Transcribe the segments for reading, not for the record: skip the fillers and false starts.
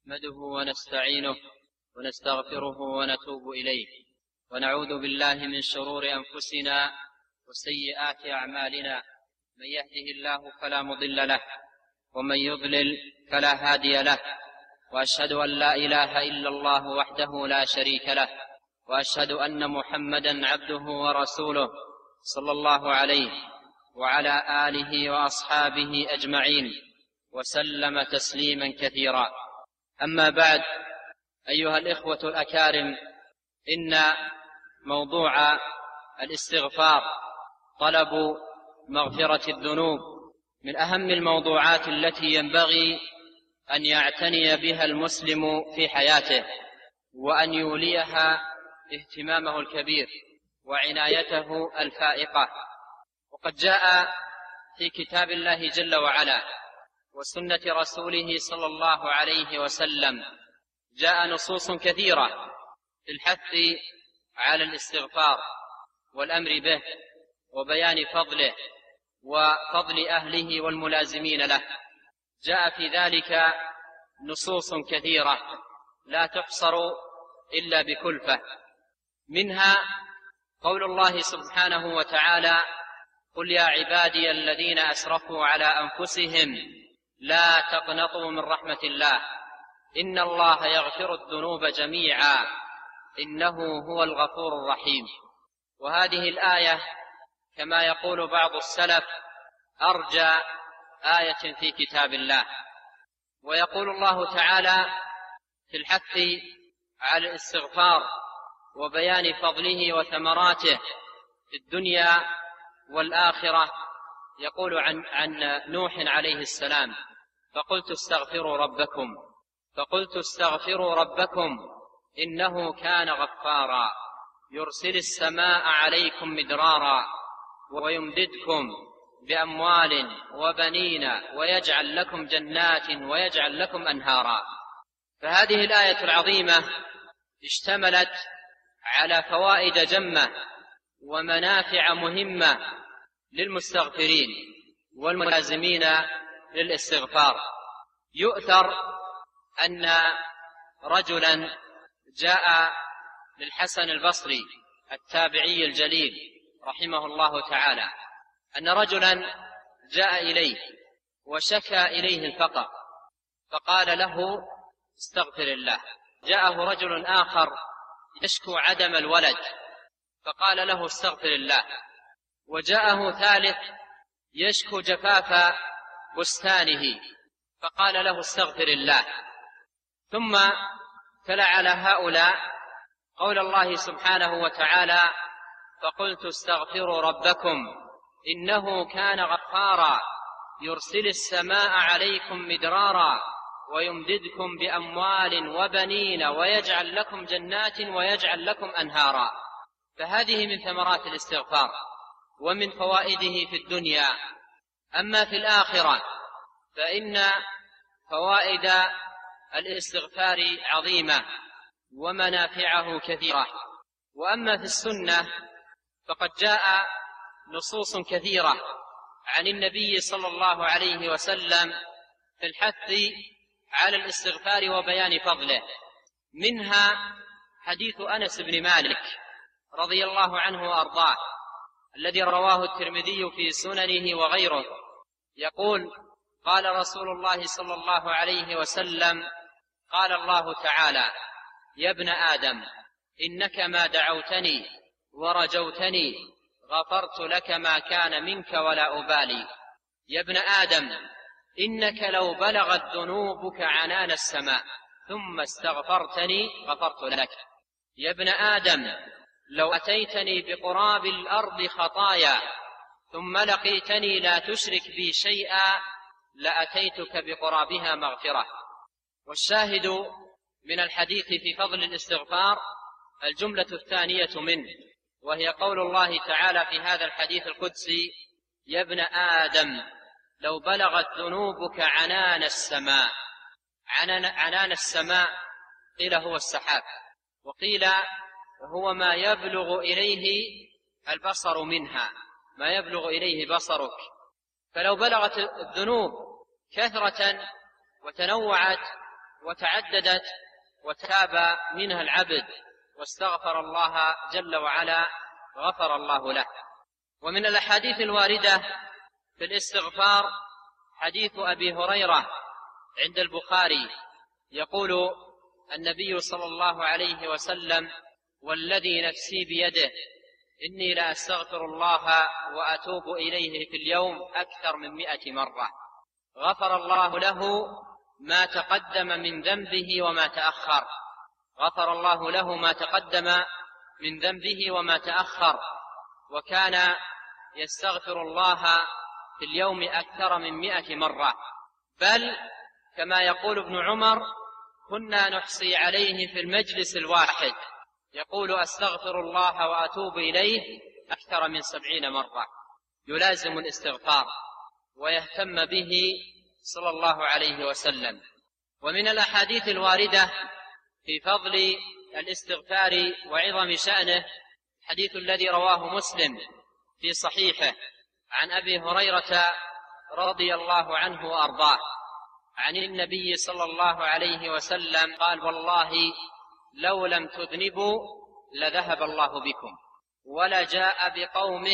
نحمده ونستعينه ونستغفره ونتوب إليه، ونعوذ بالله من شرور أنفسنا وسيئات أعمالنا. من يهده الله فلا مضل له، ومن يضلل فلا هادي له، وأشهد أن لا إله إلا الله وحده لا شريك له، وأشهد أن محمدا عبده ورسوله صلى الله عليه وعلى آله وأصحابه أجمعين، وسلم تسليما كثيرا. أما بعد، أيها الإخوة الأكارم، إن موضوع الاستغفار طلب مغفرة الذنوب من أهم الموضوعات التي ينبغي أن يعتني بها المسلم في حياته، وأن يوليها اهتمامه الكبير وعنايته الفائقة. وقد جاء في كتاب الله جل وعلا وسنة رسوله صلى الله عليه وسلم جاء نصوص كثيرة في الحث على الاستغفار والأمر به وبيان فضله وفضل أهله والملازمين له. جاء في ذلك نصوص كثيرة لا تحصر إلا بكلفة، منها قول الله سبحانه وتعالى: قل يا عبادي الذين أسرفوا على أنفسهم لا تقنطوا من رحمة الله إن الله يغفر الذنوب جميعا إنه هو الغفور الرحيم. وهذه الآية كما يقول بعض السلف أرجى آية في كتاب الله. ويقول الله تعالى في الحث على الاستغفار وبيان فضله وثمراته في الدنيا والآخرة، يقول عن نوح عليه السلام: فقلت استغفروا ربكم إنه كان غفارا يرسل السماء عليكم مدرارا ويمددكم بأموال وبنين ويجعل لكم جنات ويجعل لكم أنهارا. فهذه الآية العظيمة اشتملت على فوائد جمة ومنافع مهمة للمستغفرين والملازمين للاستغفار. يؤثر أن رجلا جاء للحسن البصري التابعي الجليل رحمه الله تعالى، أن رجلا جاء إليه وشكى إليه الفقر، فقال له: استغفر الله. جاءه رجل آخر يشكو عدم الولد، فقال له: استغفر الله. وجاءه ثالث يشكو جفاف بستانه، فقال له: استغفر الله. ثم تلا على هؤلاء قول الله سبحانه وتعالى: فقلت استغفروا ربكم إنه كان غفارا يرسل السماء عليكم مدرارا ويمددكم بأموال وبنين ويجعل لكم جنات ويجعل لكم أنهارا. فهذه من ثمرات الاستغفار ومن فوائده في الدنيا. أما في الآخرة فإن فوائد الاستغفار عظيمة ومنافعه كثيرة. وأما في السنة فقد جاء نصوص كثيرة عن النبي صلى الله عليه وسلم في الحث على الاستغفار وبيان فضله، منها حديث أنس بن مالك رضي الله عنه وأرضاه الذي رواه الترمذي في سننه وغيره، يقول: قال رسول الله صلى الله عليه وسلم: قال الله تعالى: يا ابن آدم إنك ما دعوتني ورجوتني غفرت لك ما كان منك ولا أبالي. يا ابن آدم إنك لو بلغت ذنوبك عنان السماء ثم استغفرتني غفرت لك. يا ابن آدم لو أتيتني بقراب الأرض خطايا ثم لقيتني لا تشرك بي شيئا لأتيتك بقرابها مغفرة. والشاهد من الحديث في فضل الاستغفار الجملة الثانية منه، وهي قول الله تعالى في هذا الحديث القدسي: يا ابن آدم لو بلغت ذنوبك عنان السماء. عنان السماء قيل هو السحاب، وقيل هو ما يبلغ إليه البصر منها، ما يبلغ إليه بصرك. فلو بلغت الذنوب كثرة وتنوعت وتعددت وتاب منها العبد واستغفر الله جل وعلا غفر الله له. ومن الأحاديث الواردة في الاستغفار حديث أبي هريرة عند البخاري، يقول النبي صلى الله عليه وسلم: والذي نفسي بيده إني لأستغفر الله وأتوب إليه في اليوم أكثر من 100 مرة، غفر الله له ما تقدم من ذنبه وما تأخر، غفر الله له ما تقدم من ذنبه وما تأخر، وكان يستغفر الله في اليوم أكثر من 100 مرة، بل كما يقول ابن عمر: كنا نحصي عليه في المجلس الواحد يقول أستغفر الله وأتوب إليه أكثر من 70 مرة، يلازم الاستغفار ويهتم به صلى الله عليه وسلم. ومن الأحاديث الواردة في فضل الاستغفار وعظم شأنه الحديث الذي رواه مسلم في صحيحه عن أبي هريرة رضي الله عنه وأرضاه عن النبي صلى الله عليه وسلم قال: والله لو لم تذنبوا لذهب الله بكم، ولجاء بقوم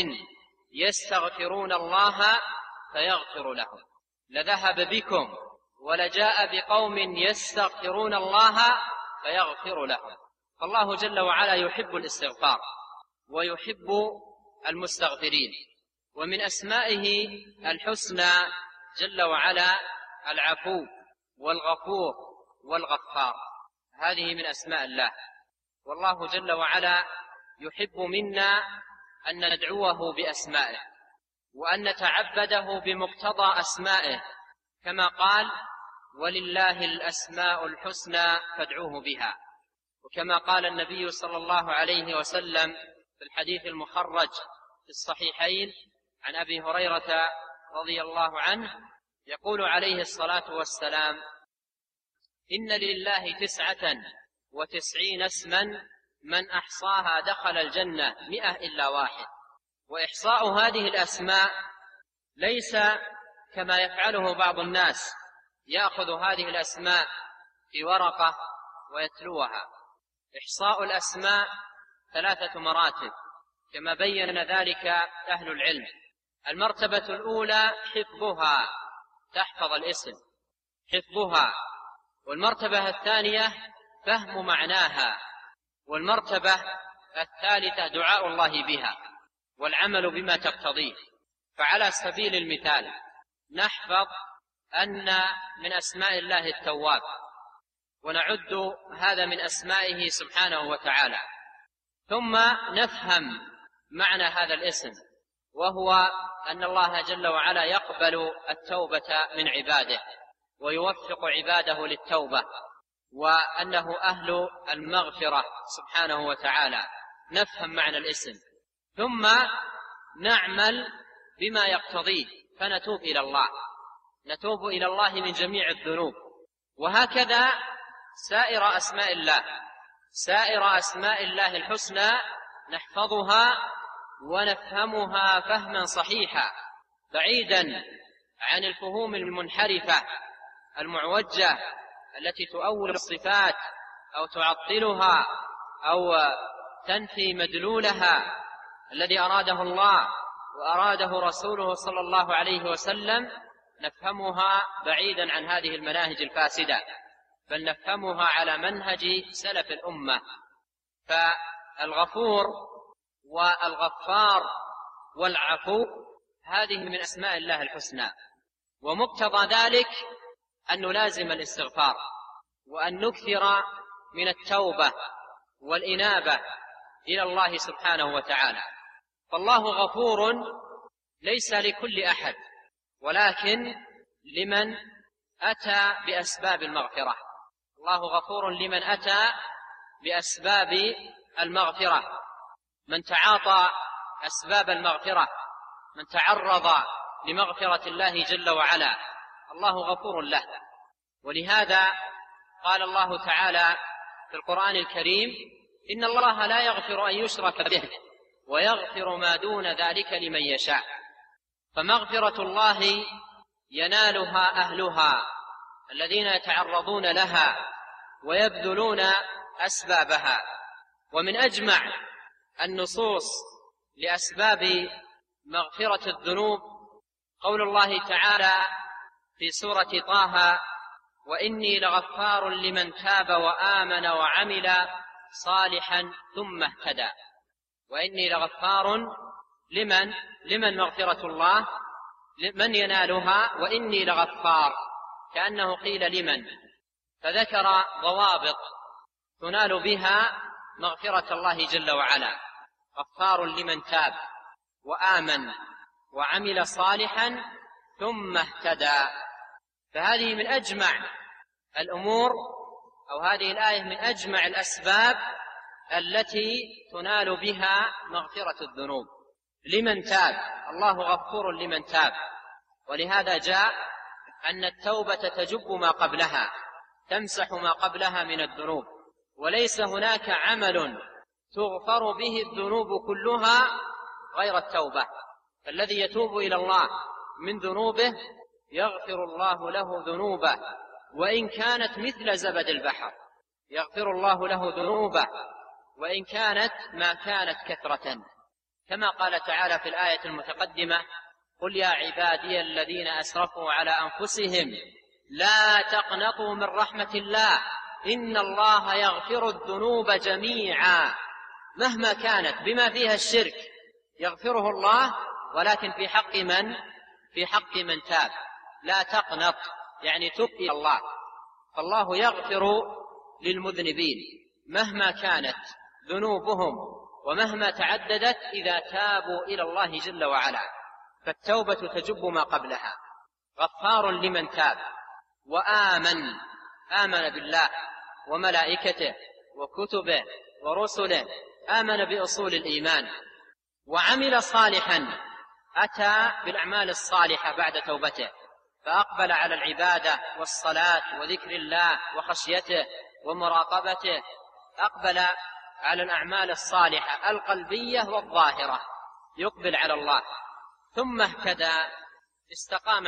يستغفرون الله فيغفر لهم. لذهب بكم ولجاء بقوم يستغفرون الله فيغفر لهم. فالله جل وعلا يحب الاستغفار ويحب المستغفرين. ومن أسمائه الحسنى جل وعلا العفو والغفور والغفار، هذه من أسماء الله. والله جل وعلا يحب منا أن ندعوه بأسمائه وأن نتعبده بمقتضى أسمائه، كما قال: ولله الأسماء الحسنى فادعوه بها. وكما قال النبي صلى الله عليه وسلم في الحديث المخرج في الصحيحين عن أبي هريرة رضي الله عنه، يقول عليه الصلاة والسلام: إن لله 99 اسما من أحصاها دخل الجنة 100 إلا واحد. وإحصاء هذه الأسماء ليس كما يفعله بعض الناس، يأخذ هذه الأسماء في ورقة ويتلوها. إحصاء الأسماء 3 مراتب كما بين ذلك أهل العلم. المرتبة الأولى حفظها، تحفظ الاسم حفظها. والمرتبة الثانية فهم معناها. والمرتبة الثالثة دعاء الله بها والعمل بما تقتضيه. فعلى سبيل المثال نحفظ أن من أسماء الله التواب، ونعد هذا من أسمائه سبحانه وتعالى، ثم نفهم معنى هذا الاسم، وهو أن الله جل وعلا يقبل التوبة من عباده ويوفق عباده للتوبة، وأنه أهل المغفرة سبحانه وتعالى. نفهم معنى الاسم ثم نعمل بما يقتضيه، فنتوب إلى الله، نتوب إلى الله من جميع الذنوب. وهكذا سائر أسماء الله الحسنى نحفظها ونفهمها فهما صحيحا، بعيدا عن الفهوم المنحرفة المعوجة التي تؤول الصفات أو تعطلها أو تنفي مدلولها الذي أراده الله وأراده رسوله صلى الله عليه وسلم. نفهمها بعيدا عن هذه المناهج الفاسدة، بل نفهمها على منهج سلف الأمة. فالغفور والغفار والعفو هذه من أسماء الله الحسنى، ومقتضى ذلك أن نلازم الاستغفار وأن نكثر من التوبة والإنابة إلى الله سبحانه وتعالى. فالله غفور ليس لكل أحد، ولكن لمن أتى بأسباب المغفرة. الله غفور لمن أتى بأسباب المغفرة، من تعاطى أسباب المغفرة، من تعرض لمغفرة الله جل وعلا، الله غفور له. ولهذا قال الله تعالى في القرآن الكريم: إن الله لا يغفر أن يشرك به ويغفر ما دون ذلك لمن يشاء. فمغفرة الله ينالها أهلها الذين يتعرضون لها ويبذلون أسبابها. ومن أجمع النصوص لأسباب مغفرة الذنوب قول الله تعالى في سورة طه: وإني لغفار لمن تاب وآمن وعمل صالحا ثم اهتدى. وإني لغفار لمن مغفرة الله من ينالها، وإني لغفار، كأنه قيل لمن، فذكر ضوابط تنال بها مغفرة الله جل وعلا: غفار لمن تاب وآمن وعمل صالحا ثم اهتدى. فهذه من أجمع الأمور، أو هذه الآية من أجمع الأسباب التي تنال بها مغفرة الذنوب لمن تاب. الله غفور لمن تاب، ولهذا جاء أن التوبة تجب ما قبلها، تمسح ما قبلها من الذنوب، وليس هناك عمل تغفر به الذنوب كلها غير التوبة. فالذي يتوب إلى الله من ذنوبه يغفر الله له ذنوبه وإن كانت مثل زبد البحر، يغفر الله له ذنوبه وإن كانت ما كانت كثرة، كما قال تعالى في الآية المتقدمة: قل يا عبادي الذين أسرفوا على أنفسهم لا تقنطوا من رحمة الله إن الله يغفر الذنوب جميعا. مهما كانت بما فيها الشرك يغفره الله، ولكن في حق من؟ في حق من تاب. لا تقنط يعني تب إلى الله، فالله يغفر للمذنبين مهما كانت ذنوبهم ومهما تعددت إذا تابوا إلى الله جل وعلا، فالتوبة تجب ما قبلها. غفار لمن تاب آمن بالله وملائكته وكتبه ورسله، آمن بأصول الإيمان، وعمل صالحا، أتى بالأعمال الصالحة بعد توبته، فأقبل على العبادة والصلاة وذكر الله وخشيته ومراقبته، أقبل على الأعمال الصالحة القلبية والظاهرة، يقبل على الله، ثم اهتدى، استقام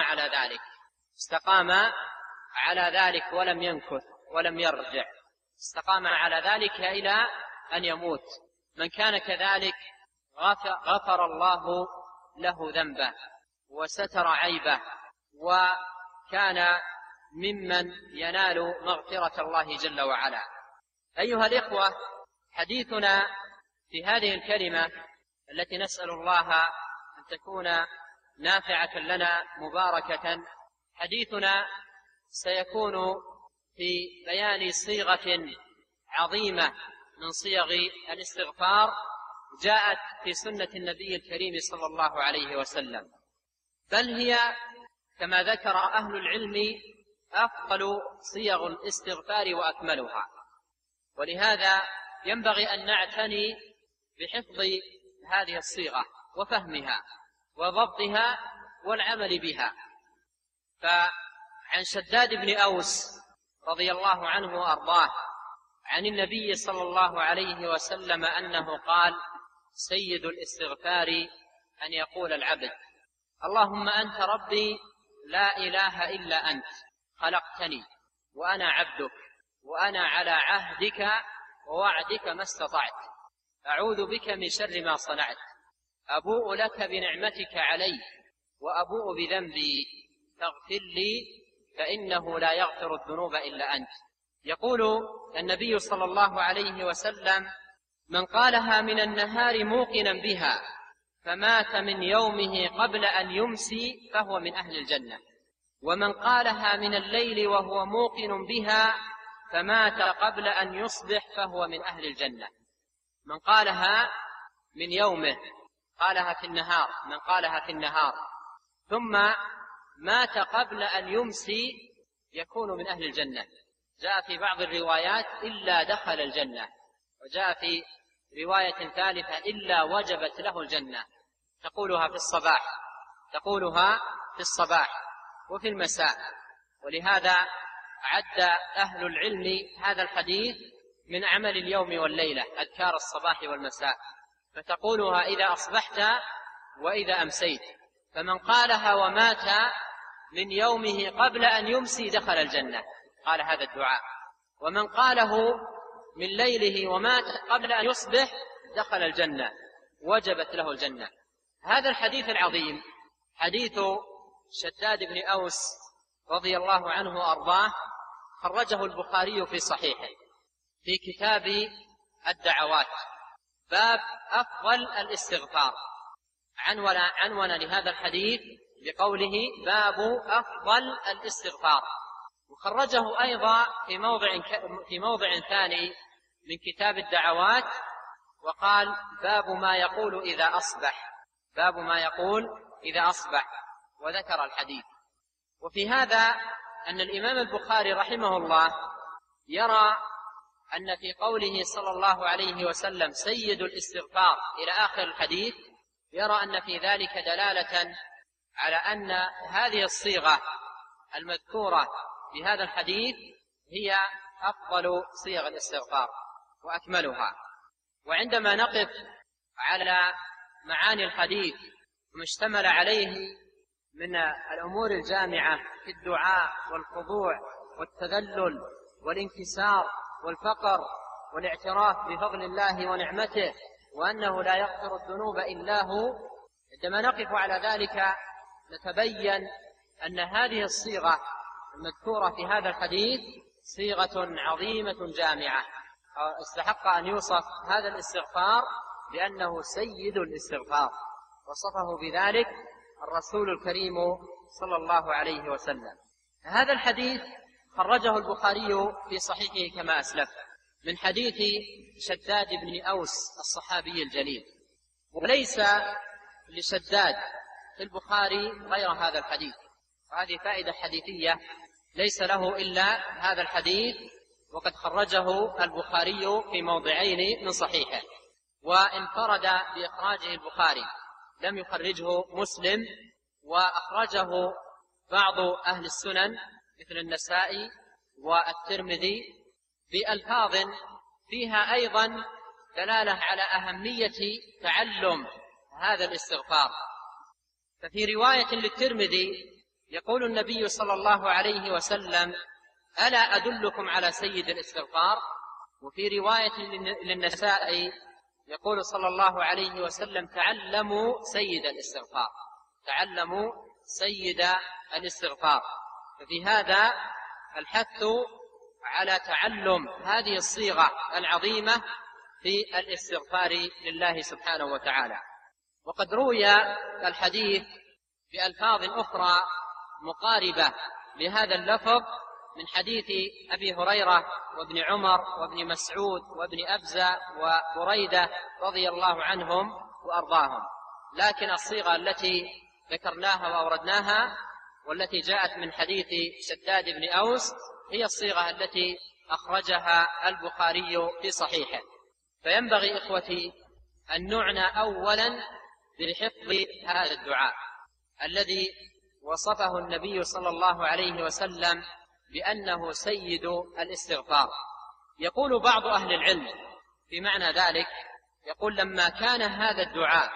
على ذلك ولم ينكث ولم يرجع، استقام على ذلك إلى أن يموت. من كان كذلك غفر الله له ذنبه وستر عيبه، وكان ممن ينال مغفرة الله جل وعلا. أيها الإخوة، حديثنا في هذه الكلمة التي نسأل الله أن تكون نافعة لنا مباركة، حديثنا سيكون في بيان صيغة عظيمة من صيغ الاستغفار جاءت في سنة النبي الكريم صلى الله عليه وسلم، بل هي كما ذكر أهل العلم أفضل صيغ الاستغفار وأكملها. ولهذا ينبغي أن نعتني بحفظ هذه الصيغة وفهمها وضبطها والعمل بها. فعن شداد بن أوس رضي الله عنه وأرضاه عن النبي صلى الله عليه وسلم أنه قال: سيد الاستغفار أن يقول العبد: اللهم أنت ربي لا إله إلا أنت، خلقتني وأنا عبدك، وأنا على عهدك ووعدك ما استطعت، أعوذ بك من شر ما صنعت، أبوء لك بنعمتك علي وأبوء بذنبي، فاغفر لي فإنه لا يغفر الذنوب إلا أنت. يقول النبي صلى الله عليه وسلم: من قالها من النهار موقنا بها فمات من يومه قبل أن يمسي فهو من أهل الجنة، ومن قالها من الليل وهو موقن بها فمات قبل أن يصبح فهو من أهل الجنة. من قالها من يومه، قالها في النهار، من قالها في النهار ثم مات قبل أن يمسي يكون من أهل الجنة. جاء في بعض الروايات إلا دخل الجنة، وجاء في رواية ثالثة إلا وجبت له الجنة. تقولها في الصباح وفي المساء. ولهذا عد أهل العلم هذا الحديث من عمل اليوم والليلة، أذكار الصباح والمساء، فتقولها إذا أصبحت وإذا أمسيت. فمن قالها ومات من يومه قبل أن يمسي دخل الجنة، قال هذا الدعاء. ومن قاله من ليله ومات قبل أن يصبح دخل الجنة، وجبت له الجنة. هذا الحديث العظيم حديث شداد بن أوس رضي الله عنه وأرضاه خرجه البخاري في صحيحه في كتاب الدعوات، باب أفضل الاستغفار، عنون لهذا الحديث بقوله باب أفضل الاستغفار. وخرجه أيضا في موضع ثاني من كتاب الدعوات وقال باب ما يقول إذا أصبح، باب ما يقول إذا أصبح، وذكر الحديث. وفي هذا أن الإمام البخاري رحمه الله يرى أن في قوله صلى الله عليه وسلم سيد الاستغفار إلى آخر الحديث، يرى أن في ذلك دلالة على أن هذه الصيغة المذكورة في هذا الحديث هي أفضل صيغ الاستغفار وأكملها. وعندما نقف على معاني الحديث وما اشتمل عليه من الأمور الجامعة في الدعاء والخضوع والتذلل والانكسار والفقر والاعتراف بفضل الله ونعمته وأنه لا يغفر الذنوب إلا هو، عندما نقف على ذلك نتبين أن هذه الصيغة المذكورة في هذا الحديث صيغة عظيمة جامعة، استحق أن يوصف هذا الاستغفار بأنه سيد الاستغفار، وصفه بذلك الرسول الكريم صلى الله عليه وسلم. هذا الحديث خرجه البخاري في صحيحه كما أسلف من حديث شداد بن أوس الصحابي الجليل، وليس لشداد في البخاري غير هذا الحديث، وهذه فائدة حديثية، ليس له إلا هذا الحديث، وقد خرجه البخاري في موضعين من صحيحه، وانفرد بإخراجه البخاري، لم يخرجه مسلم، وأخرجه بعض أهل السنن مثل النسائي والترمذي بألفاظ فيها أيضا دلالة على أهمية تعلم هذا الاستغفار. ففي رواية للترمذي يقول النبي صلى الله عليه وسلم ألا أدلكم على سيد الاستغفار؟ وفي رواية للنسائي يقول صلى الله عليه وسلم تعلموا سيد الاستغفار، تعلموا سيد الاستغفار. ففي هذا الحث على تعلم هذه الصيغة العظيمة في الاستغفار لله سبحانه وتعالى. وقد روي الحديث بألفاظ أخرى مقاربة لهذا اللفظ من حديث أبي هريرة وابن عمر وابن مسعود وابن أبزة وبريدة رضي الله عنهم وأرضاهم، لكن الصيغة التي ذكرناها وأوردناها والتي جاءت من حديث شداد بن أوس هي الصيغة التي أخرجها البخاري في صحيحه. فينبغي إخوتي أن نعنى أولا بحفظ هذا الدعاء الذي وصفه النبي صلى الله عليه وسلم بأنه سيد الاستغفار. يقول بعض أهل العلم في معنى ذلك، يقول لما كان هذا الدعاء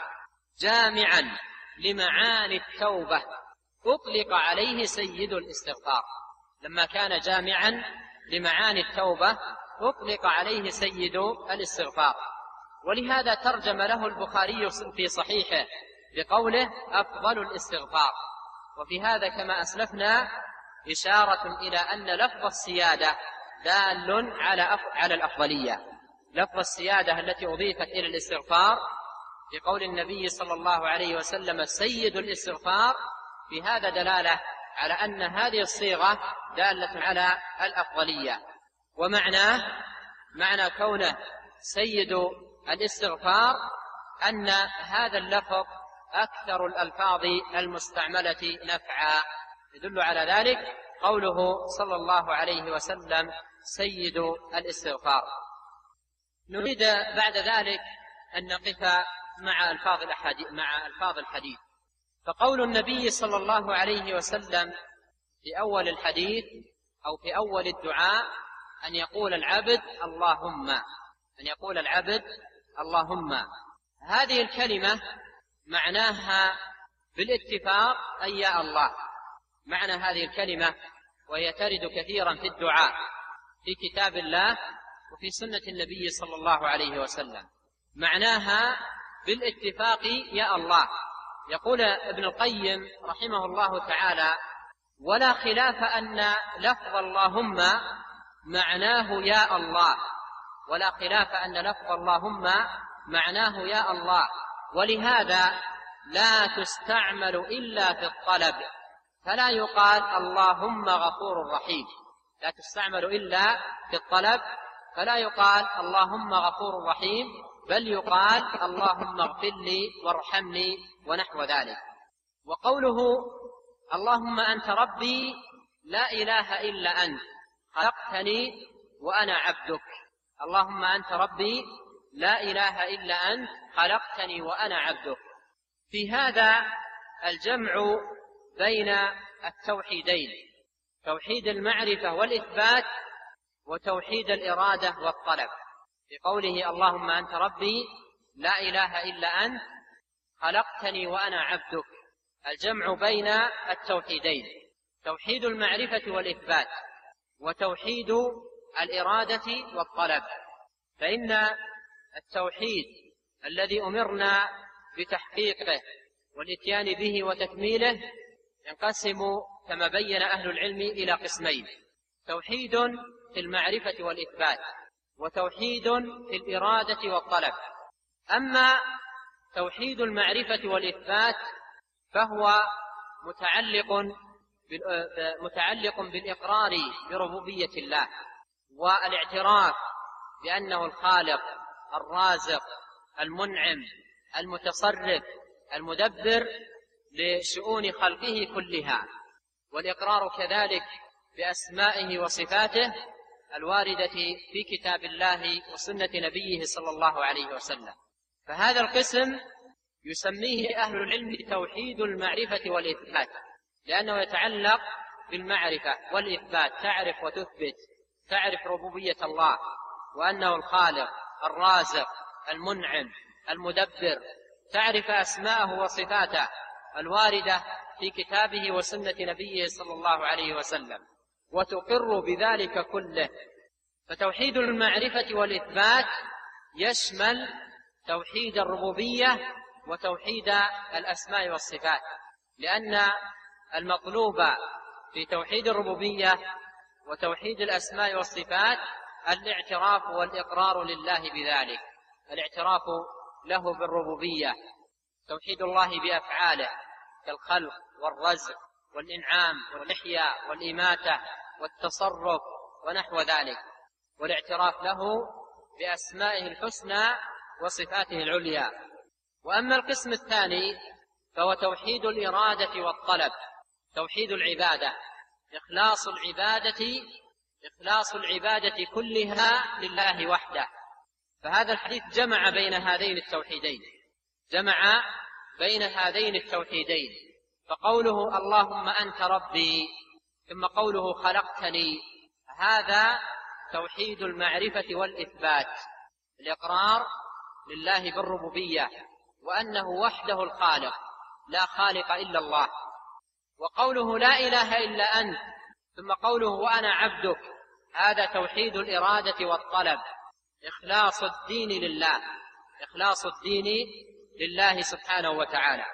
جامعا لمعاني التوبة أطلق عليه سيد الاستغفار، لما كان جامعا لمعاني التوبة أطلق عليه سيد الاستغفار. ولهذا ترجم له البخاري في صحيحه بقوله أفضل الاستغفار. وفي هذا كما أسلفنا إشارة إلى أن لفظ السيادة دال على الأفضلية، لفظ السيادة التي أضيفت إلى الاستغفار بقول النبي صلى الله عليه وسلم سيد الاستغفار، في هذا دلالة على أن هذه الصيغة دالة على الأفضلية. ومعناه معنى كونه سيد الاستغفار أن هذا اللفظ أكثر الألفاظ المستعملة نفعا، يدل على ذلك قوله صلى الله عليه وسلم سيد الاستغفار. نريد بعد ذلك أن نقف مع ألفاظ الحديث. فقول النبي صلى الله عليه وسلم في أول الحديث أو في أول الدعاء أن يقول العبد اللهم، أن يقول العبد اللهم، هذه الكلمة معناها بالاتفاق أي يا الله، معنى هذه الكلمة، وهي ترد كثيرا في الدعاء في كتاب الله وفي سنة النبي صلى الله عليه وسلم. معناها بالاتفاق يا الله. يقول ابن القيم رحمه الله تعالى: ولا خلاف أن لفظ اللهم معناه يا الله، ولا خلاف أن لفظ اللهم معناه يا الله، ولهذا لا تستعمل إلا في الطلب، فلا يقال اللهم غفور رحيم، لا تستعمل إلا في الطلب فلا يقال اللهم غفور رحيم، بل يقال اللهم اغفر لي وارحمني ونحو ذلك. وقوله اللهم أنت ربي لا إله إلا أنت خلقتني وأنا عبدك، اللهم أنت ربي لا إله إلا أنت خلقتني وأنا عبدك، في هذا الجمع بين التوحيدين، توحيد المعرفة والإثبات وتوحيد الإرادة والطلب. في قوله اللهم أنت ربي لا إله إلا أنت خلقتني وأنا عبدك، الجمع بين التوحيدين، توحيد المعرفة والإثبات وتوحيد الإرادة والطلب. فإن التوحيد الذي أمرنا بتحقيقه والإتيان به وتكميله ينقسم كما بين أهل العلم إلى قسمين: توحيد في المعرفة والإثبات، وتوحيد في الإرادة والطلب. أما توحيد المعرفة والإثبات فهو متعلق بالإقرار بربوبية الله والاعتراف بأنه الخالق الرازق المنعم المتصرف المدبر لشؤون خلقه كلها، والإقرار كذلك بأسمائه وصفاته الواردة في كتاب الله وسنة نبيه صلى الله عليه وسلم. فهذا القسم يسميه أهل العلم توحيد المعرفة والإثبات، لأنه يتعلق بالمعرفة والإثبات، تعرف وتثبت، تعرف ربوبية الله وأنه الخالق الرازق المنعم المدبر، تعرف أسماءه وصفاته الواردة في كتابه وسنة نبيه صلى الله عليه وسلم، وتقر بذلك كله. فتوحيد المعرفة والإثبات يشمل توحيد الربوبية وتوحيد الأسماء والصفات، لأن المطلوب في توحيد الربوبية وتوحيد الأسماء والصفات الاعتراف والإقرار لله بذلك، الاعتراف له بالربوبية، توحيد الله بأفعاله كالخلق والرزق والإنعام والإحياء والإماتة والتصرف ونحو ذلك، والاعتراف له بأسمائه الحسنى وصفاته العليا. وأما القسم الثاني فهو توحيد الإرادة والطلب، توحيد العبادة، إخلاص العبادة كلها لله وحده. فهذا الحديث جمع بين هذين التوحيدين، فقوله اللهم أنت ربي ثم قوله خلقتني، هذا توحيد المعرفة والإثبات، الإقرار لله بالربوبية وأنه وحده الخالق لا خالق إلا الله. وقوله لا إله إلا أنت ثم قوله وأنا عبدك، هذا توحيد الإرادة والطلب، إخلاص الدين لله سبحانه وتعالى.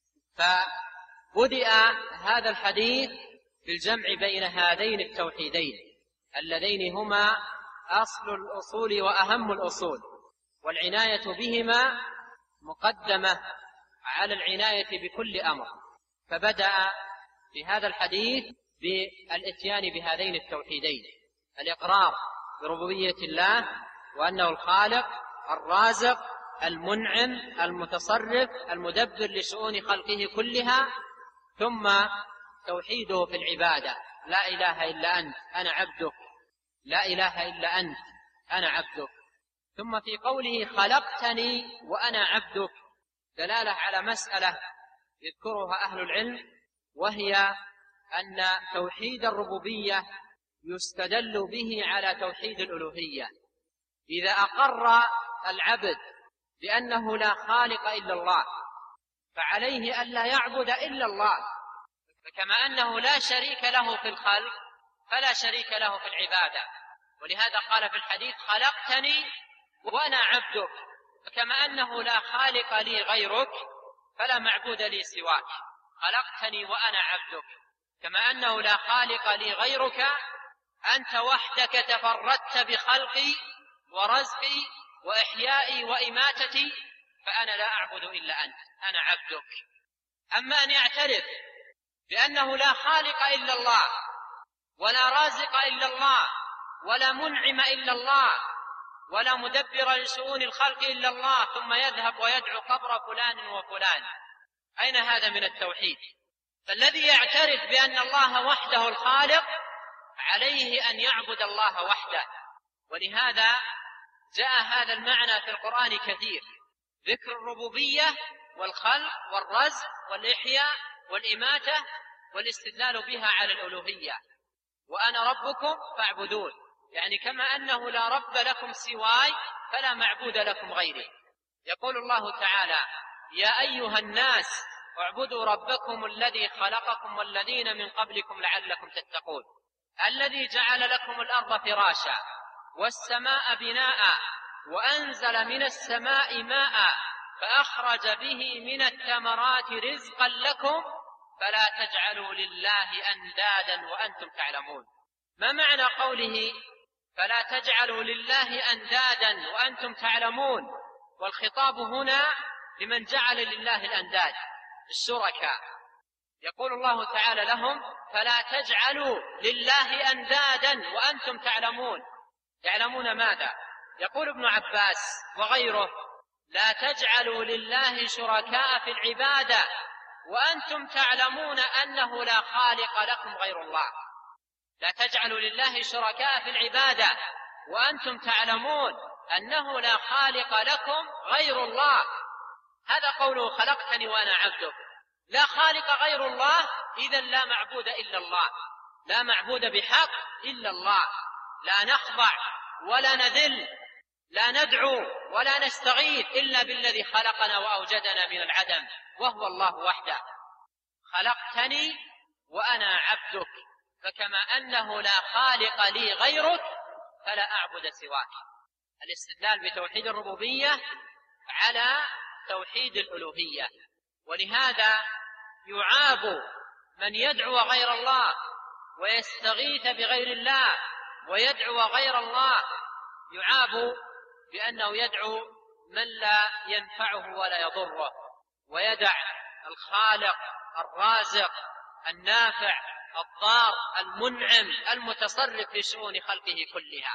فبدأ هذا الحديث بالجمع بين هذين التوحيدين اللذين هما أصل الأصول وأهم الأصول، والعناية بهما مقدمة على العناية بكل أمر. فبدأ في هذا الحديث بالإتيان بهذين التوحيدين: الإقرار بربوبية الله وأنه الخالق الرازق المنعم المتصرف المدبر لشؤون خلقه كلها، ثم توحيده في العبادة: لا إله إلا أنت أنا عبدك، لا إله إلا أنت أنا عبدك. ثم في قوله خلقتني وأنا عبدك دلالة على مسألة يذكرها أهل العلم، وهي أن توحيد الربوبية يستدل به على توحيد الألوهية. إذا أقر العبد بأنه لا خالق إلا الله فعليه ألا يعبد إلا الله، فكما أنه لا شريك له في الخلق فلا شريك له في العبادة. ولهذا قال في الحديث: خلقتني وأنا عبدك. فكما أنه لا خالق لي غيرك فلا معبود لي سواك. خلقتني وأنا عبدك، كما أنه لا خالق لي غيرك، أنت وحدك تفردت بخلقي ورزقي وإحيائي وإماتتي، فأنا لا أعبد إلا أنت، أنا عبدك. أما أن يعترف بأنه لا خالق إلا الله ولا رازق إلا الله ولا منعم إلا الله ولا مدبر لشؤون الخلق إلا الله، ثم يذهب ويدعو قبر فلان وفلان، أين هذا من التوحيد؟ فالذي يعترف بأن الله وحده الخالق عليه أن يعبد الله وحده. ولهذا جاء هذا المعنى في القرآن كثير، ذكر الربوبية والخلق والرزق والإحياء والإماتة والاستدلال بها على الألوهية. وأنا ربكم فاعبدون، يعني كما أنه لا رب لكم سواي فلا معبود لكم غيري. يقول الله تعالى: يا أيها الناس اعبدوا ربكم الذي خلقكم والذين من قبلكم لعلكم تتقون، الذي جعل لكم الأرض فراشا والسماء بناء وأنزل من السماء ماء فأخرج به من الثمرات رزقا لكم فلا تجعلوا لله أندادا وأنتم تعلمون. ما معنى قوله فلا تجعلوا لله أندادا وأنتم تعلمون؟ والخطاب هنا لمن جعل لله الأنداد الشركاء. يقول الله تعالى لهم: فلا تجعلوا لله أندادا وأنتم تعلمون. تعلمون ماذا؟ يقول ابن عباس وغيره: لا تجعلوا لله شركاء في العبادة وأنتم تعلمون أنه لا خالق لكم غير الله. لا تجعلوا لله شركاء في العبادة وأنتم تعلمون أنه لا خالق لكم غير الله. هذا قوله: خلقتني وأنا عبدك. لا خالق غير الله، إذن لا معبود إلا الله، لا معبود بحق إلا الله. لا نخضع ولا نذل، لا ندعو ولا نستغيث إلا بالذي خلقنا وأوجدنا من العدم، وهو الله وحده. خلقتني وأنا عبدك، فكما أنه لا خالق لي غيرك فلا أعبد سواك. الاستدلال بتوحيد الربوبية على توحيد الألوهية. ولهذا يعاب من يدعو غير الله ويستغيث بغير الله ويدعو غير الله، يعاب بأنه يدعو من لا ينفعه ولا يضره، ويدع الخالق الرازق النافع الضار المنعم المتصرف في شؤون خلقه كلها.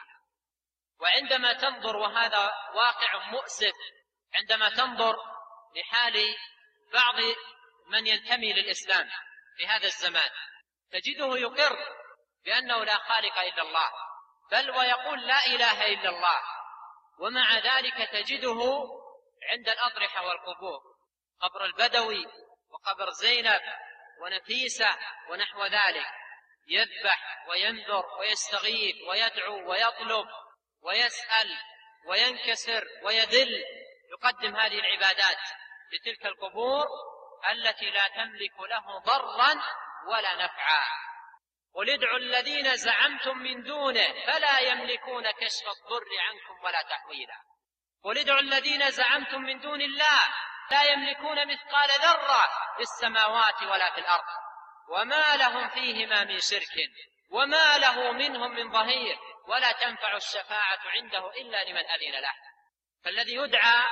وعندما تنظر، وهذا واقع مؤسف، عندما تنظر لحال بعض من ينتمي للإسلام في هذا الزمان تجده يقر بأنه لا خالق إلا الله، بل ويقول لا إله إلا الله، ومع ذلك تجده عند الأضرحة والقبور، قبر البدوي وقبر زينب ونفيسة ونحو ذلك، يذبح وينذر ويستغيث ويدعو ويطلب ويسأل وينكسر ويذل، يقدم هذه العبادات لتلك القبور التي لا تملك له ضرا ولا نفعا. قل ادعوا الذين زعمتم من دونه فلا يملكون كشف الضر عنكم ولا تحويلا. قل ادعوا الذين زعمتم من دون الله لا يملكون مثقال ذرة في السماوات ولا في الأرض وما لهم فيهما من شرك وما له منهم من ظهير ولا تنفع الشفاعة عنده إلا لمن أذن له. فالذي يدعى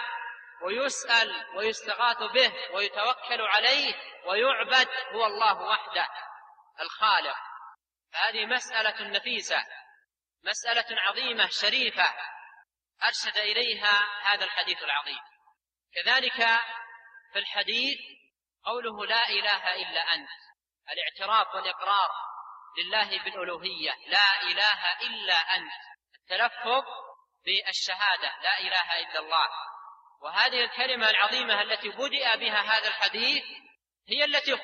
ويسأل ويستغاث به ويتوكل عليه ويعبد هو الله وحده الخالق. فهذه مسألة نفيسة، مسألة عظيمة شريفة أرشد إليها هذا الحديث العظيم. كذلك في الحديث قوله لا إله إلا أنت، الاعتراف والإقرار لله بالألوهية، لا إله إلا أنت، التلفظ بالشهادة لا إله إلا الله. وهذه الكلمة العظيمة التي بدأ بها هذا الحديث هي التي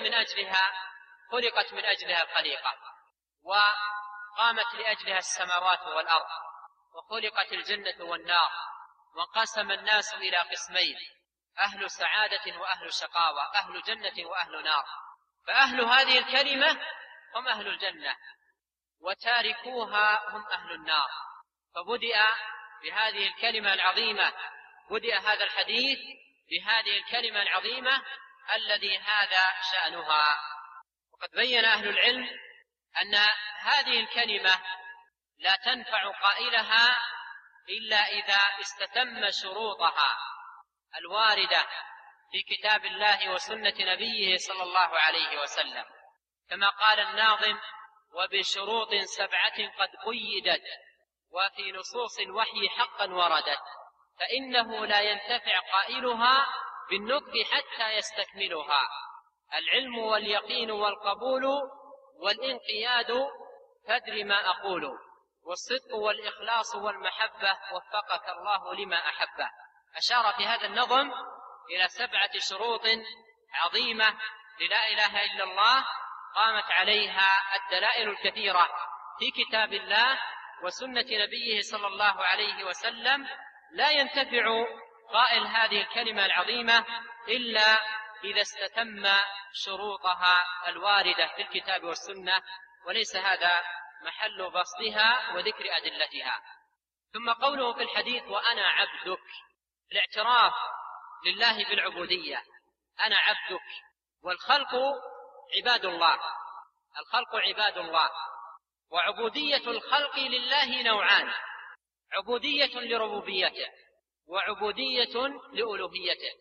خلقت من أجلها الخليقة، وقامت لأجلها السماوات والأرض، وخلقت الجنة والنار، وانقسم الناس إلى قسمين: أهل سعادة وأهل شقاوة، أهل جنة وأهل نار. فأهل هذه الكلمة هم أهل الجنة، وتاركوها هم أهل النار. فبدأ بهذه الكلمة العظيمة، بدأ هذا الحديث بهذه الكلمة العظيمة الذي هذا شأنها. وقد بين أهل العلم أن هذه الكلمة لا تنفع قائلها إلا إذا استتم شروطها الواردة في كتاب الله وسنة نبيه صلى الله عليه وسلم، كما قال الناظم: وبشروط 7 قد قيدت وفي نصوص الوحي حقا وردت، فإنه لا ينتفع قائلها بالنطق حتى يستكملها: العلم واليقين والقبول والانقياد، فادر ما أقول، والصدق والإخلاص والمحبة، وفقك الله لما أحبه. أشار في هذا النظم إلى 7 شروط عظيمة للا إله إلا الله قامت عليها الدلائل الكثيرة في كتاب الله وسنة نبيه صلى الله عليه وسلم. لا ينتفع قائل هذه الكلمة العظيمة إلا إذا استتم شروطها الواردة في الكتاب والسنة، وليس هذا محل بسطها وذكر أدلتها. ثم قوله في الحديث: وأنا عبدك، الاعتراف لله بالعبودية، أنا عبدك. والخلق عباد الله، الخلق عباد الله، وعبودية الخلق لله نوعان: عبودية لربوبيته وعبودية لألوهيته.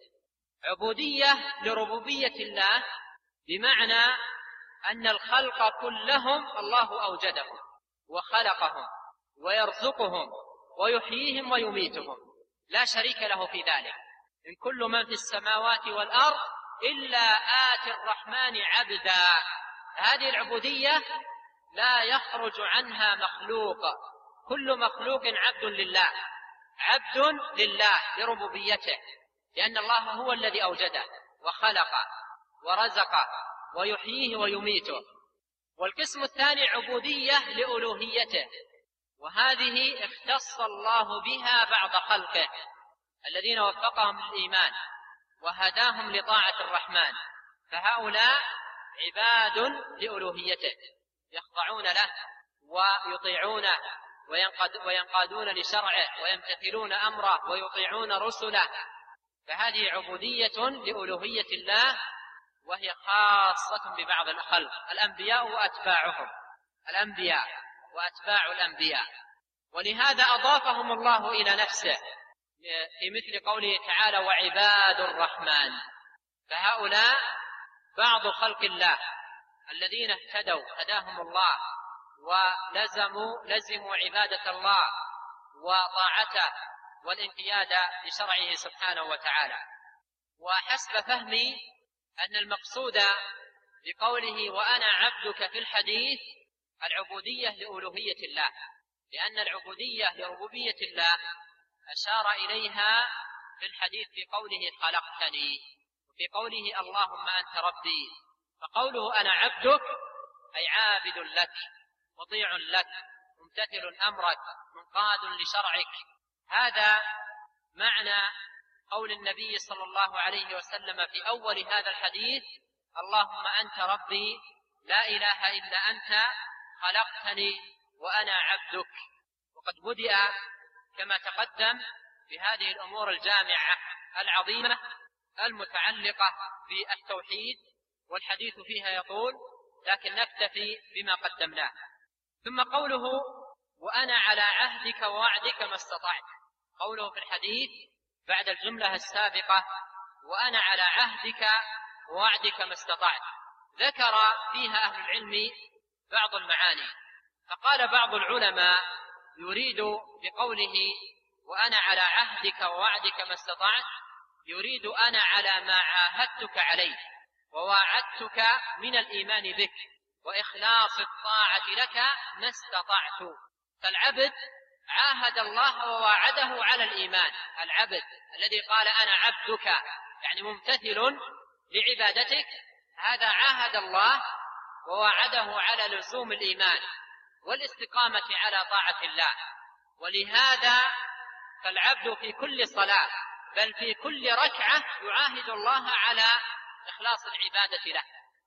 عبودية لربوبية الله بمعنى أن الخلق كلهم الله أوجدهم وخلقهم ويرزقهم ويحييهم ويميتهم، لا شريك له في ذلك. إن كل من في السماوات والأرض إلا آتي الرحمن عبدا. هذه العبودية لا يخرج عنها مخلوق، كل مخلوق عبد لله، عبد لله لربوبيته، لأن الله هو الذي أوجده وخلقه ورزقه ويحييه ويميته. والقسم الثاني عبودية لألوهيته، وهذه اختص الله بها بعض خلقه الذين وفقهم للإيمان وهداهم لطاعة الرحمن، فهؤلاء عباد لألوهيته، يخضعون له ويطيعونه وينقادون لشرعه ويمتثلون أمره ويطيعون رسله. فهذه عبودية لألوهية الله، وهي خاصة ببعض الخلق: الأنبياء وأتباعهم، الأنبياء وأتباع الأنبياء. ولهذا أضافهم الله إلى نفسه في مثل قوله تعالى: وعباد الرحمن. فهؤلاء بعض خلق الله الذين اهتدوا هداهم الله ولزموا عبادة الله وطاعته والانقياد لشرعه سبحانه وتعالى. وحسب فهمي أن المقصود بقوله وأنا عبدك في الحديث العبودية لألوهية الله، لأن العبودية لربوبية الله أشار إليها في الحديث في قوله خلقتني، وفي قوله اللهم أنت ربي. فقوله أنا عبدك أي عابد لك، مطيع لك، ممتثل أمرك، منقاد لشرعك. هذا معنى قول النبي صلى الله عليه وسلم في أول هذا الحديث: اللهم أنت ربي لا إله إلا أنت خلقتني وأنا عبدك. وقد بدأ كما تقدم بهذه الأمور الجامعة العظيمة المتعلقة بالتوحيد، والحديث فيها يطول، لكن نكتفي بما قدمناه. ثم قوله وأنا على عهدك ووعدك ما استطعت، قوله في الحديث بعد الجملة السابقة وأنا على عهدك ووعدك ما استطعت، ذكر فيها أهل العلم بعض المعاني. فقال بعض العلماء يريد بقوله وأنا على عهدك ووعدك ما استطعت، يريد أنا على ما عاهدتك عليه وواعدتك من الإيمان بك وإخلاص الطاعة لك ما استطعت. فالعبد عاهد الله وواعده على الإيمان، العبد الذي قال أنا عبدك يعني ممتثل لعبادتك، هذا عاهد الله وواعده على لزوم الإيمان والاستقامة على طاعة الله. ولهذا فالعبد في كل صلاة بل في كل ركعة يعاهد الله على إخلاص العبادة له،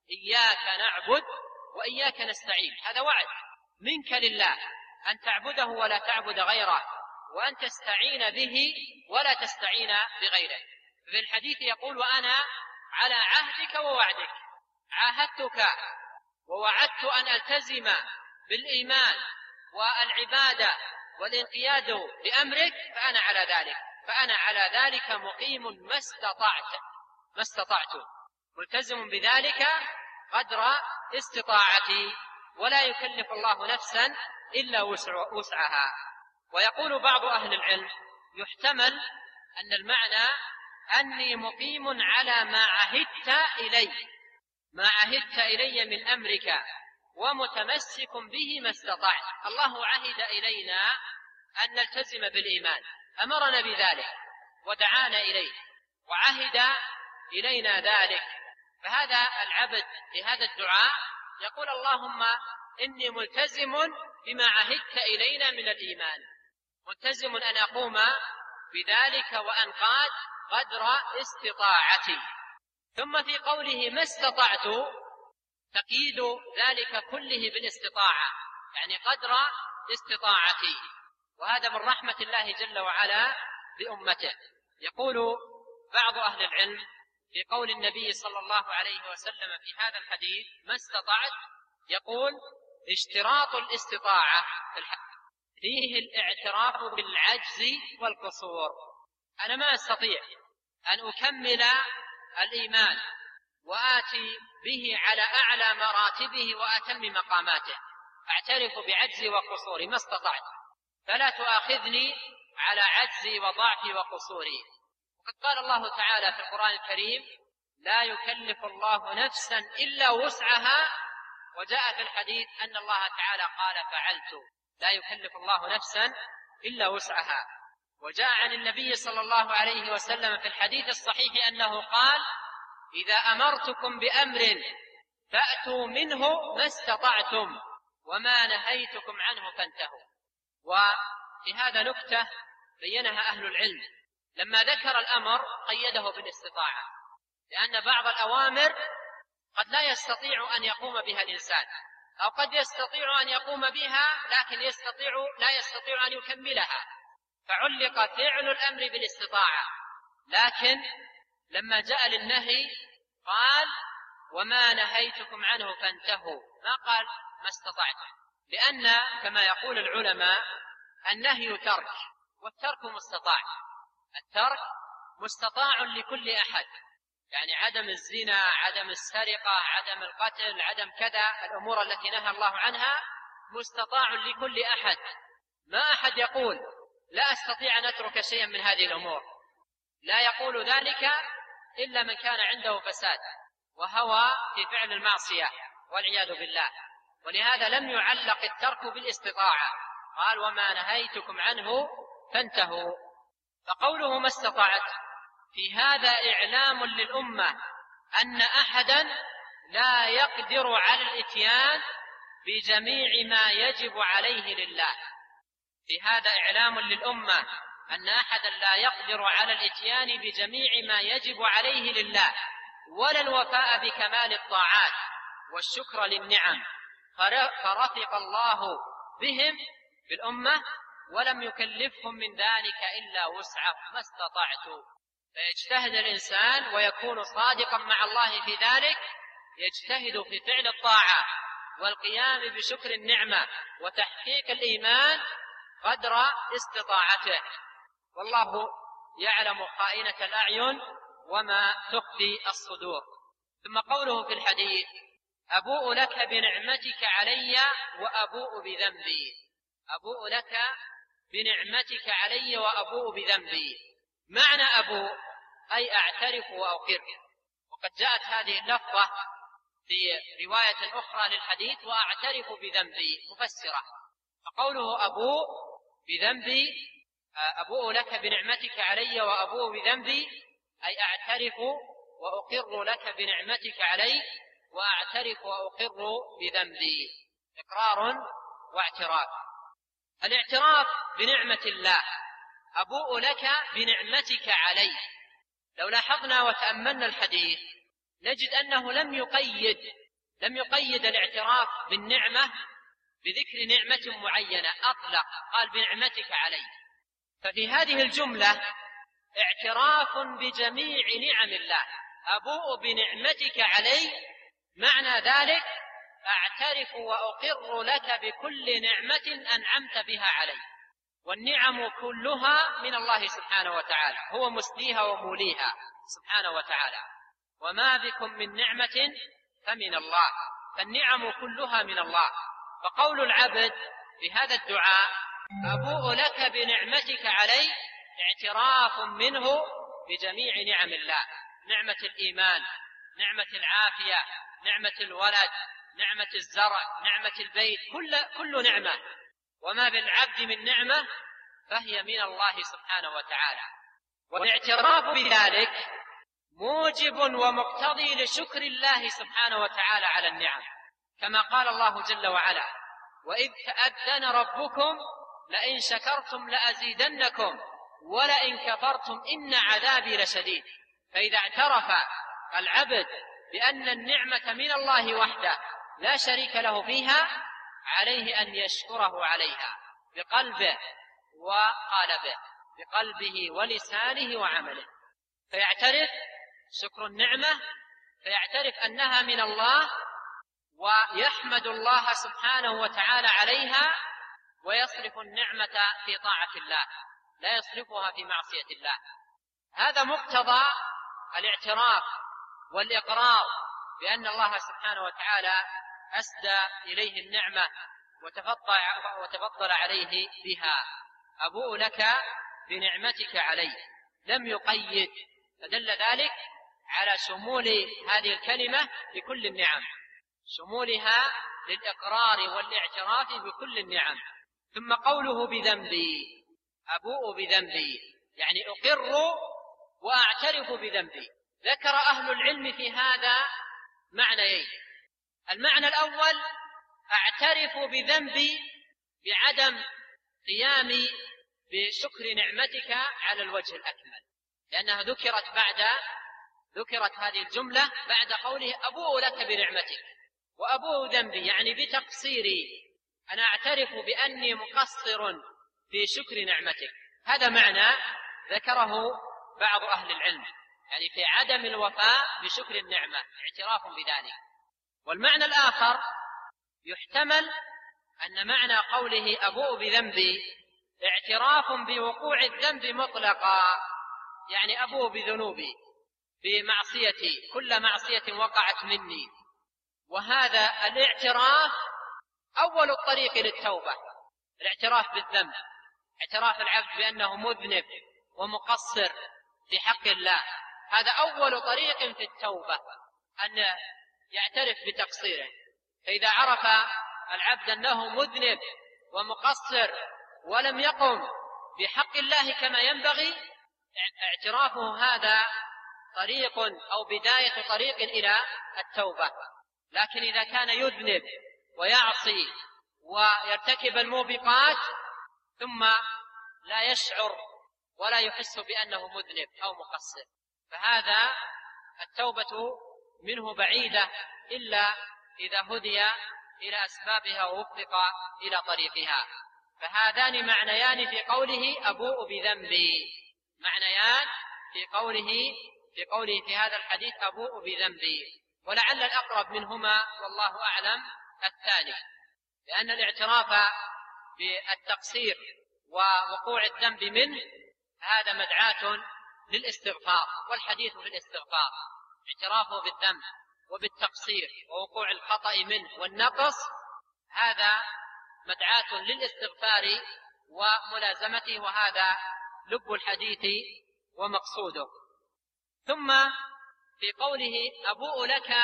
إياك نعبد وإياك نستعين. هذا وعد منك لله أن تعبده ولا تعبد غيره، وأن تستعين به ولا تستعين بغيره. في الحديث يقول: وأنا على عهدك ووعدك، عاهدتك ووعدت أن ألتزم بالإيمان والعبادة والانقياد لأمرك، فأنا على ذلك مقيم ما استطعت، ملتزم بذلك قدر استطاعتي، ولا يكلف الله نفسا إلا وسعها. ويقول بعض أهل العلم: يحتمل أن المعنى أني مقيم على ما عهدت إلي من أمرك ومتمسك به ما استطعت. الله عهد إلينا أن نلتزم بالإيمان، أمرنا بذلك ودعانا إليه وعهد إلينا ذلك. فهذا العبد بهذا الدعاء يقول: اللهم إني ملتزم بما عهدت إلينا من الإيمان، ملتزم أن أقوم بذلك وأنقاد قدر استطاعتي. ثم في قوله ما استطعت تقييد ذلك كله بالاستطاعة، يعني قدر استطاعتي، وهذا من رحمة الله جل وعلا بأمته. يقول بعض أهل العلم في قول النبي صلى الله عليه وسلم في هذا الحديث ما استطعت، يقول: اشتراط الاستطاعة فيه الاعتراف بالعجز والقصور. أنا ما أستطيع أن أكمل الإيمان وآتي به على أعلى مراتبه وأتم مقاماته، أعترف بعجزي وقصوري، ما استطعت، فلا تؤاخذني على عجزي وضعفي وقصوري. وقد قال الله تعالى في القرآن الكريم: لا يكلف الله نفسا إلا وسعها. وجاء في الحديث أن الله تعالى قال: فعلت. لا يكلف الله نفسا إلا وسعها. وجاء عن النبي صلى الله عليه وسلم في الحديث الصحيح أنه قال: إذا أمرتكم بأمر فأتوا منه ما استطعتم وما نهيتكم عنه فانتهوا. وفي هذا نكتة بينها أهل العلم، لما ذكر الأمر قيده بالاستطاعة، لأن بعض الأوامر قد لا يستطيع أن يقوم بها الإنسان، أو قد يستطيع أن يقوم بها لكن لا يستطيع أن يكملها، فعلق فعل الأمر بالاستطاعة. لكن لما جاء للنهي قال: وما نهيتكم عنه فانتهوا، ما قال ما استطعتم، لأن كما يقول العلماء النهي ترك، والترك مستطاع. الترك مستطاع لكل أحد، يعني عدم الزنا، عدم السرقة، عدم القتل، عدم كذا، الأمور التي نهى الله عنها مستطاع لكل أحد. ما أحد يقول لا أستطيع أن أترك شيئا من هذه الأمور، لا يقول ذلك إلا من كان عنده فساد وهوى في فعل المعصية والعياذ بالله. ولهذا لم يعلق الترك بالاستطاعة، قال: وما نهيتكم عنه فانتهوا. فقوله ما استطعت في هذا إعلام للأمة أن أحدا لا يقدر على الإتيان بجميع ما يجب عليه لله. في هذا إعلام للأمة أن أحدا لا يقدر على الإتيان بجميع ما يجب عليه لله، ولا الوفاء بكمال الطاعات والشكر للنعم، فرفق الله بهم بالأمة ولم يكلفهم من ذلك إلا وسعه ما استطعت. فيجتهد الإنسان ويكون صادقا مع الله في ذلك، يجتهد في فعل الطاعة والقيام بشكر النعمة وتحقيق الإيمان قدر استطاعته، والله يعلم خائنة الأعين وما تخفي الصدور. ثم قوله في الحديث: أبوء لك بنعمتك علي وأبوء بذنبي. أبوء لك بنعمتك علي وأبوء بذنبي. معنى أبوء أي أعترف وأقر، وقد جاءت هذه اللفظة في رواية أخرى للحديث: وأعترف بذنبي مفسرة. فقوله أبوء بذنبي، أبوء لك بنعمتك علي وأبوء بذنبي، أي أعترف وأقر لك بنعمتك علي وأعترف وأقر بذنبي. إقرار واعتراف. الاعتراف بنعمة الله: أبوء لك بنعمتك علي. لو لاحظنا وتأملنا الحديث نجد أنه لم يقيد الاعتراف بالنعمة بذكر نعمة معينة، أطلق، قال بنعمتك علي. ففي هذه الجملة اعتراف بجميع نعم الله، أبوء بنعمتك علي، معنى ذلك أعترف وأقر لك بكل نعمة أنعمت بها علي، والنعم كلها من الله سبحانه وتعالى، هو مسديها وموليها سبحانه وتعالى، وما بكم من نعمة فمن الله، فالنعم كلها من الله. فقول العبد بهذا الدعاء أبوء لك بنعمتك علي اعتراف منه بجميع نعم الله، نعمة الإيمان، نعمة العافية، نعمة الولد، نعمة الزرع، نعمة البيت، كل نعمة، وما بالعبد من نعمة فهي من الله سبحانه وتعالى. والاعتراف بذلك موجب ومقتضي لشكر الله سبحانه وتعالى على النعم، كما قال الله جل وعلا: وإذ تأذن ربكم لئن شكرتم لأزيدنكم ولئن كفرتم إن عذابي لشديد. فإذا اعترف العبد بأن النعمة من الله وحده لا شريك له فيها، عليه أن يشكره عليها بقلبه وقالبه، بقلبه ولسانه وعمله، فيعترف شكر النعمة، فيعترف أنها من الله، ويحمد الله سبحانه وتعالى عليها، ويصرف النعمة في طاعة الله، لا يصرفها في معصية الله. هذا مقتضى الاعتراف والإقرار بأن الله سبحانه وتعالى أسدى إليه النعمة وتفضل عليه بها. أبوء لك بنعمتك علي، لم يقيد، فدل ذلك على شمول هذه الكلمة بكل النعم، شمولها للإقرار والاعتراف بكل النعم. ثم قوله بذنبي، أبوء بذنبي يعني أقر وأعترف بذنبي. ذكر أهل العلم في هذا معنيين: المعنى الأول أعترف بذنبي بعدم قيامي بشكر نعمتك على الوجه الأكمل، لأنها ذكرت هذه الجملة بعد قوله أبوء لك بنعمتك، وأبوء ذنبي يعني بتقصيري، أنا أعترف بأني مقصر في شكر نعمتك. هذا معنى ذكره بعض أهل العلم، يعني في عدم الوفاء بشكر النعمة اعتراف بذلك. والمعنى الآخر يحتمل أن معنى قوله أبوء بذنبي اعتراف بوقوع الذنب مطلقا، يعني أبوء بذنوبي، بمعصيتي، كل معصية وقعت مني. وهذا الاعتراف أول الطريق للتوبة، الاعتراف بالذنب، اعتراف العبد بأنه مذنب ومقصر في حق الله، هذا أول طريق في التوبة، أن يعترف بتقصيره. فإذا عرف العبد أنه مذنب ومقصر ولم يقم بحق الله كما ينبغي، اعترافه هذا طريق أو بداية طريق إلى التوبة. لكن إذا كان يذنب ويعصي ويرتكب الموبقات ثم لا يشعر ولا يحس بأنه مذنب أو مقصر، فهذا التوبة منه بعيدة إلا إذا هدي إلى أسبابها ووفق إلى طريقها. فهذان معنيان في قوله أبوء بذنبي، معنيان في قوله في هذا الحديث أبوء بذنبي، ولعل الأقرب منهما والله أعلم الثاني، لأن الاعتراف بالتقصير ووقوع الذنب منه هذا مدعاة للاستغفار، والحديث في الاستغفار اعترافه بالذنب وبالتقصير ووقوع الخطأ منه والنقص، هذا مدعاة للاستغفار وملازمته، وهذا لب الحديث ومقصوده. ثم في قوله أبوء لك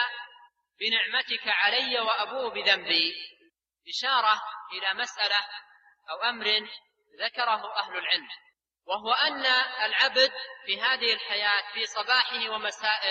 بنعمتك علي وأبوء بذنبي إشارة إلى مسألة أو أمر ذكره أهل العلم، وهو أن العبد في هذه الحياة في صباحه ومسائه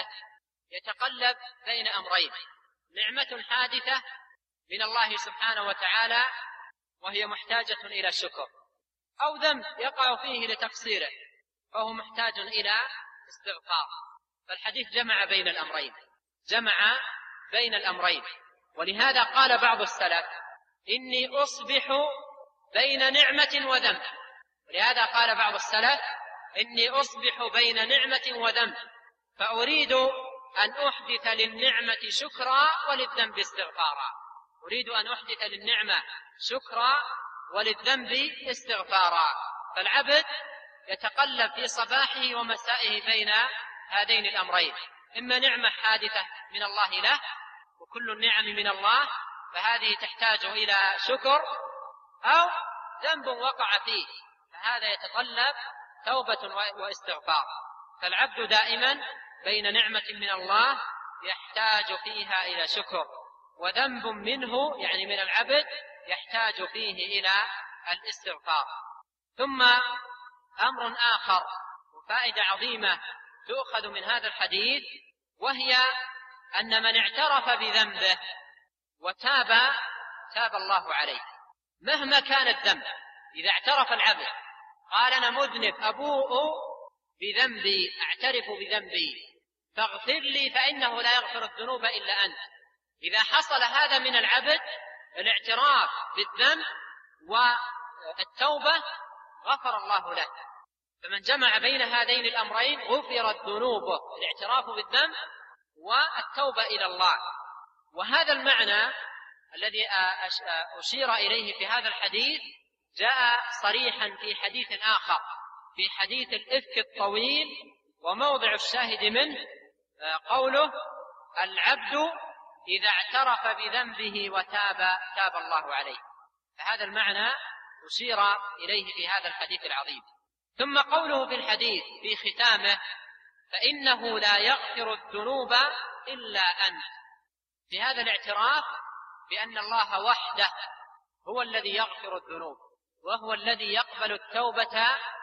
يتقلب بين أمرين: نعمة حادثة من الله سبحانه وتعالى وهي محتاجة إلى شكر، أو ذنب يقع فيه لتقصيره فهو محتاج إلى استغفار. فالحديث جمع بين الأمرين، جمع بين الأمرين. ولهذا قال بعض السلف: إني أصبح بين نعمة وذنب. ولهذا قال بعض السلف: إني أصبح بين نعمة وذنب، فأريد أن أحدث للنعمة شكرا وللذنب استغفارا. أريد أن أحدث للنعمة شكرا وللذنب استغفارا. فالعبد يتقلب في صباحه ومسائه بين هذين الأمرين: إما نعمة حادثة من الله له، وكل النعم من الله، فهذه تحتاج إلى شكر، أو ذنب وقع فيه، فهذا يتطلب توبة واستغفار. فالعبد دائما بين نعمة من الله يحتاج فيها إلى شكر، وذنب منه يعني من العبد يحتاج فيه إلى الاستغفار. ثم أمر آخر وفائدة عظيمة تؤخذ من هذا الحديث، وهي أن من اعترف بذنبه وتاب تاب الله عليه مهما كان الذنب. إذا اعترف العبد قال: أنا مذنب، أبوء بذنبي، أعترف بذنبي، فاغفر لي فإنه لا يغفر الذنوب إلا أنت. إذا حصل هذا من العبد، الاعتراف بالذنب والتوبة، غفر الله له. فمن جمع بين هذين الأمرين غفرت ذنوبه، الاعتراف بالذنب والتوبة إلى الله. وهذا المعنى الذي أشير إليه في هذا الحديث جاء صريحا في حديث آخر، في حديث الإفك الطويل، وموضع الشاهد منه قوله: العبد إذا اعترف بذنبه وتاب تاب الله عليه. فهذا المعنى أشير إليه في هذا الحديث العظيم. ثم قوله في الحديث في ختامه: فإنه لا يغفر الذنوب إلا أنت. في هذا الاعتراف بأن الله وحده هو الذي يغفر الذنوب، وهو الذي يقبل التوبة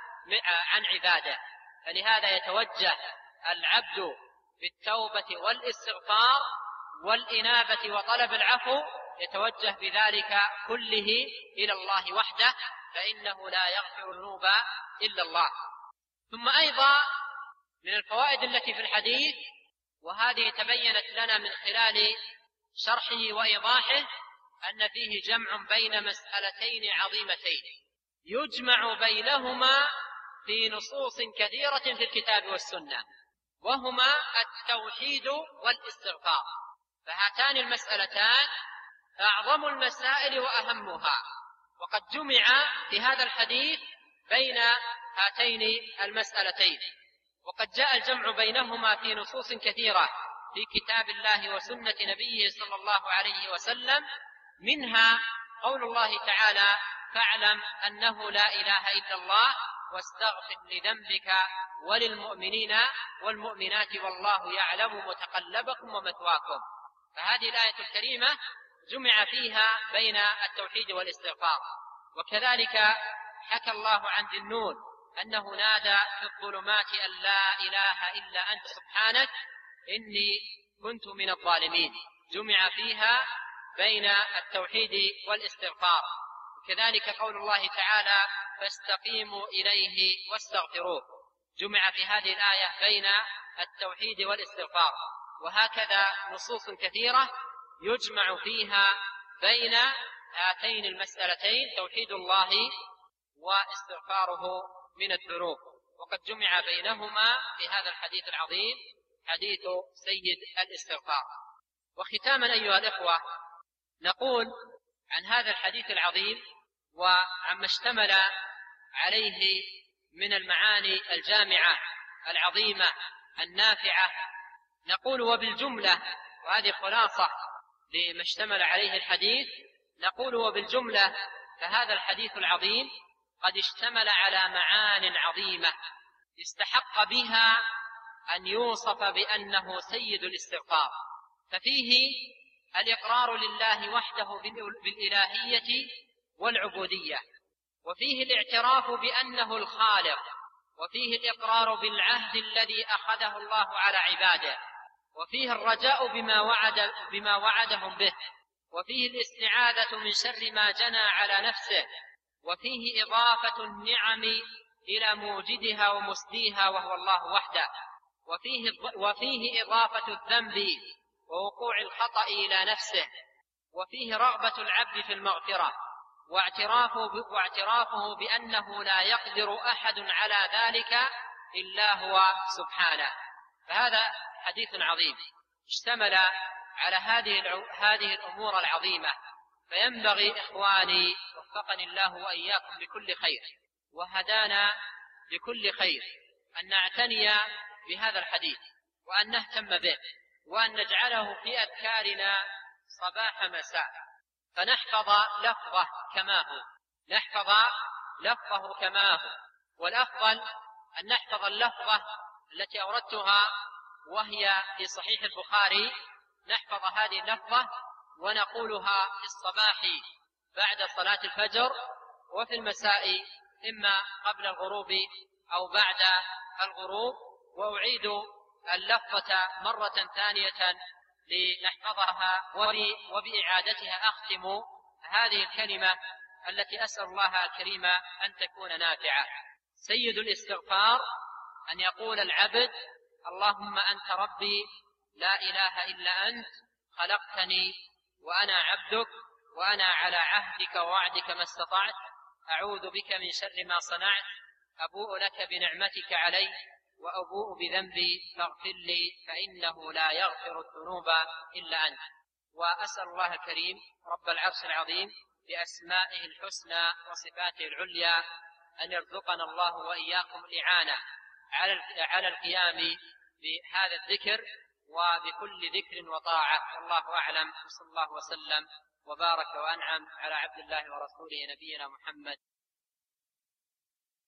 عن عباده، فلهذا يتوجه العبد بالتوبة والاستغفار والإنابة وطلب العفو، يتوجه بذلك كله إلى الله وحده، فإنه لا يغفر الذنوب إلا الله. ثم أيضا من الفوائد التي في الحديث، وهذه تبينت لنا من خلال شرحه وإيضاحه، أن فيه جمع بين مسألتين عظيمتين يجمع بينهما في نصوص كثيرة في الكتاب والسنة، وهما التوحيد والاستغفار. فهاتان المسألتان أعظم المسائل وأهمها، وقد جمع في هذا الحديث بين هاتين المسألتين، وقد جاء الجمع بينهما في نصوص كثيرة في كتاب الله وسنة نبيه صلى الله عليه وسلم، منها قول الله تعالى: فاعلم أنه لا إله إلا الله واستغفر لذنبك وللمؤمنين والمؤمنات والله يعلم متقلبكم ومثواكم. فهذه الآية الكريمة جمع فيها بين التوحيد والاستغفار. وكذلك حكى الله عن ذي النون أنه نادى في الظلمات أن لا إله إلا أنت سبحانك إني كنت من الظالمين، جمع فيها بين التوحيد والاستغفار. وكذلك قول الله تعالى: فاستقيموا إليه واستغفروه، جمع في هذه الآية بين التوحيد والاستغفار. وهكذا نصوص كثيرة يجمع فيها بين هاتين المسألتين، توحيد الله واستغفاره من الذنوب، وقد جمع بينهما في هذا الحديث العظيم، حديث سيد الاستغفار. وختاما أيها الإخوة، نقول عن هذا الحديث العظيم وعما اشتمل عليه من المعاني الجامعة العظيمة النافعة، نقول وبالجملة، وهذه خلاصة لما اشتمل عليه الحديث، نقول وبالجملة فهذا الحديث العظيم قد اشتمل على معان عظيمة استحق بها أن يوصف بأنه سيد الاستغفار. ففيه الإقرار لله وحده بالإلهية والعبودية، وفيه الاعتراف بأنه الخالق، وفيه الإقرار بالعهد الذي أخذه الله على عباده، وفيه الرجاء بما وعدهم به، وفيه الاستعاذة من شر ما جنى على نفسه، وفيه إضافة النعم إلى موجدها ومسديها وهو الله وحده، وفيه إضافة الذنب ووقوع الخطأ إلى نفسه، وفيه رغبة العبد في المغفرة واعترافه بأنه لا يقدر أحد على ذلك إلا هو سبحانه. فهذا حديث عظيم اشتمل على هذه الأمور العظيمة، فينبغي إخواني وفقني الله وإياكم لكل خير وهدانا لكل خير أن نعتني بهذا الحديث، وأن نهتم به، وأن نجعله في أذكارنا صباح مساء، فنحفظ لفظه كما هو. والأفضل أن نحفظ اللفظة التي أوردتها وهي في صحيح البخاري، نحفظ هذه اللفظة ونقولها في الصباح بعد صلاة الفجر، وفي المساء إما قبل الغروب أو بعد الغروب. وأعيد اللفظة مرة ثانية لنحفظها، وبإعادتها أختم هذه الكلمة التي أسأل الله الكريم أن تكون نافعة. سيد الاستغفار أن يقول العبد: اللهم أنت ربي لا إله إلا أنت، خلقتني وأنا عبدك، وأنا على عهدك ووعدك ما استطعت، أعوذ بك من شر ما صنعت، أبوء لك بنعمتك علي وأبوء بذنبي فاغفر لي فإنه لا يغفر الذنوب إلا أنت. وأسأل الله الكريم رب العرش العظيم بأسمائه الحسنى وصفاته العليا أن يرزقنا الله وإياكم الإعانة على القيام بهذا الذكر وبكل ذكر وطاعة. والله أعلم، وصلى الله وسلم وبارك وأنعم على عبد الله ورسوله نبينا محمد